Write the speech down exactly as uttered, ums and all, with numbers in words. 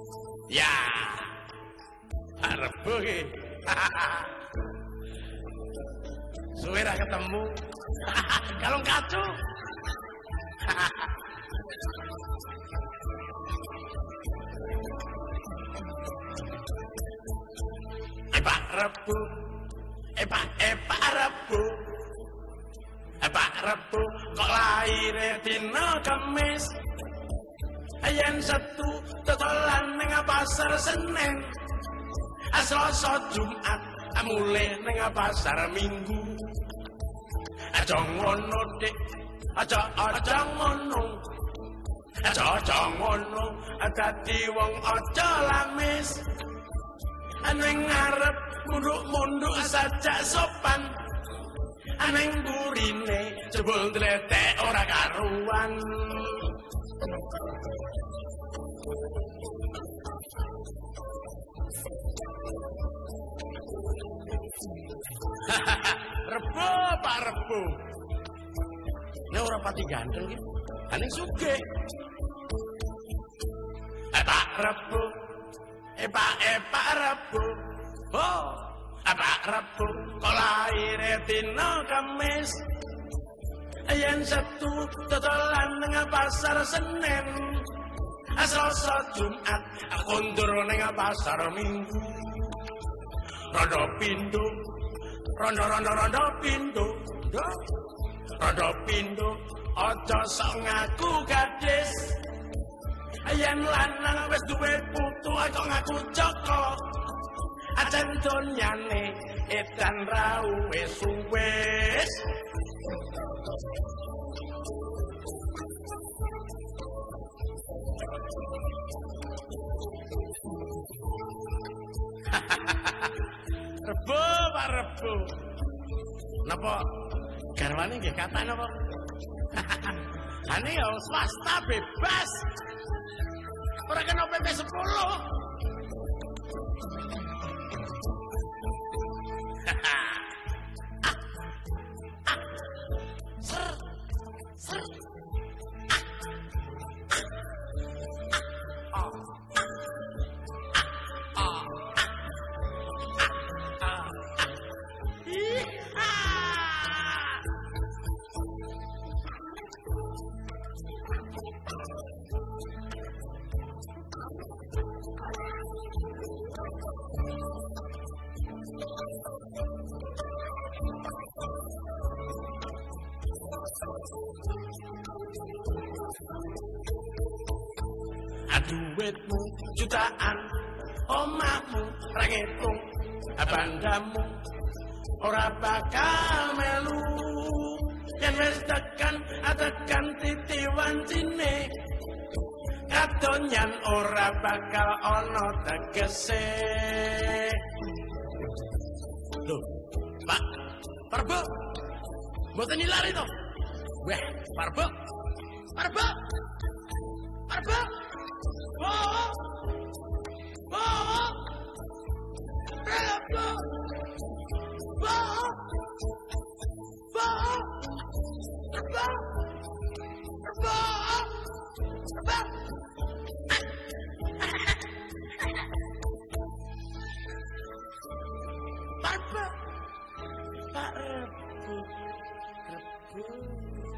Ya. Rebo ki. Suwe ra ketemu. Kalung kacu. Epa Rebo. Epa epa Rebo. Epa Rebo kok laire dina Kamis. Ayen Sabtu totolan ning pasar Senin. Selasa Jumat mulai ning pasar Minggu. Aja ngono dik, aja aja ngono. Aja aja ngono, dadi wong aja lamis. Ning ngarep munduk-munduk sajak sopan. Ning burine jebul dletek ora karuan. Rebo Pak Rebo. Nek ora pati ganteng iki. Ane sugih. Eh Pak Rebo. Eh Pak eh Pak Rebo. Oh, eh Pak Rebo kok laire dina Kamis. Yen Sabtu totolan ning pasar Senin. Selasa Jumat kondur ning pasar Minggu. Rondo pindo, rondo rondo rondo pindo, rondo pindo, aja sok ngaku gadis. Yen lanang wis duwe putu aja ngaku Joko. Ajan donyane edan ra wis wis. Rebo Pak Rebo. Napa garwane nggih kata napa? Ane ya swasta bebas. Ora kena P P sepuluh. Ser ser. Duitmu jutaan, omahmu ra ngitung, bandamu ora bakal melu. Yen wis tekan tekan titi wancine, kadonyan ora bakal ana tegese. Lho, Pak Parbo, mboten ilari to? Wah, Parbo, Parbo, Parbo. Oh, oh, oh, Parbo, oh, oh, Parbo, Parbo, Parbo. Parbo, Parbo, Parbo.